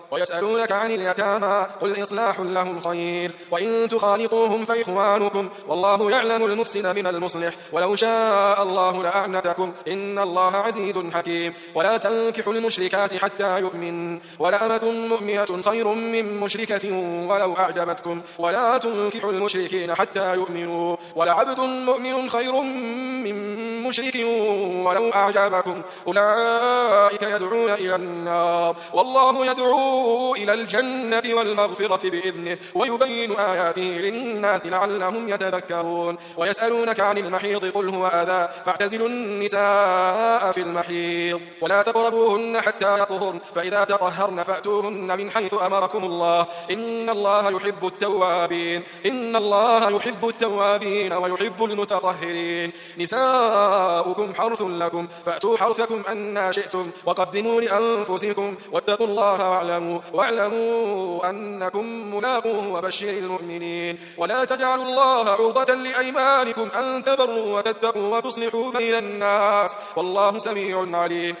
ويسألونك عن اليتامى قل إصلاح لهم خير وإن تخالطوهم فإخوانكم والله يعلم المفسد من المصلح ولو شاء الله لأعنتكم إن الله عزيز حكيم. ولا تنكحوا المشركات حتى يؤمن ولأمة مؤمنة خير من مشركة ولو أعجبتكم ولا تنكحوا المشركين حتى يؤمنوا ولعبد مؤمن خير من مشرك ولو أعجبكم أولئك يدعون إلى النار والله يدعو إلى الجنة والمغفرة بإذنه ويبين آياته للناس لعلهم يتذكرون. ويسألونك عن المحيض قل هو أذى فاعتزلوا النساء في المحيض ولا تقربوهن حتى يطهرن فإذا تطهرن فأتوهن من حيث أمركم الله إن الله يحب التوابين ويحب المتطهرين. نساؤكم حرث لكم فأتوا حرثكم أنى شئتم وقدموا لأنفسكم واتقوا الله واعلموا أنكم ملاقوه وبشر المؤمنين. ولا تجعلوا الله عرضة لأيمانكم أن تبروا وتتقوا وتصلحوا بين الناس والله سميع عليم.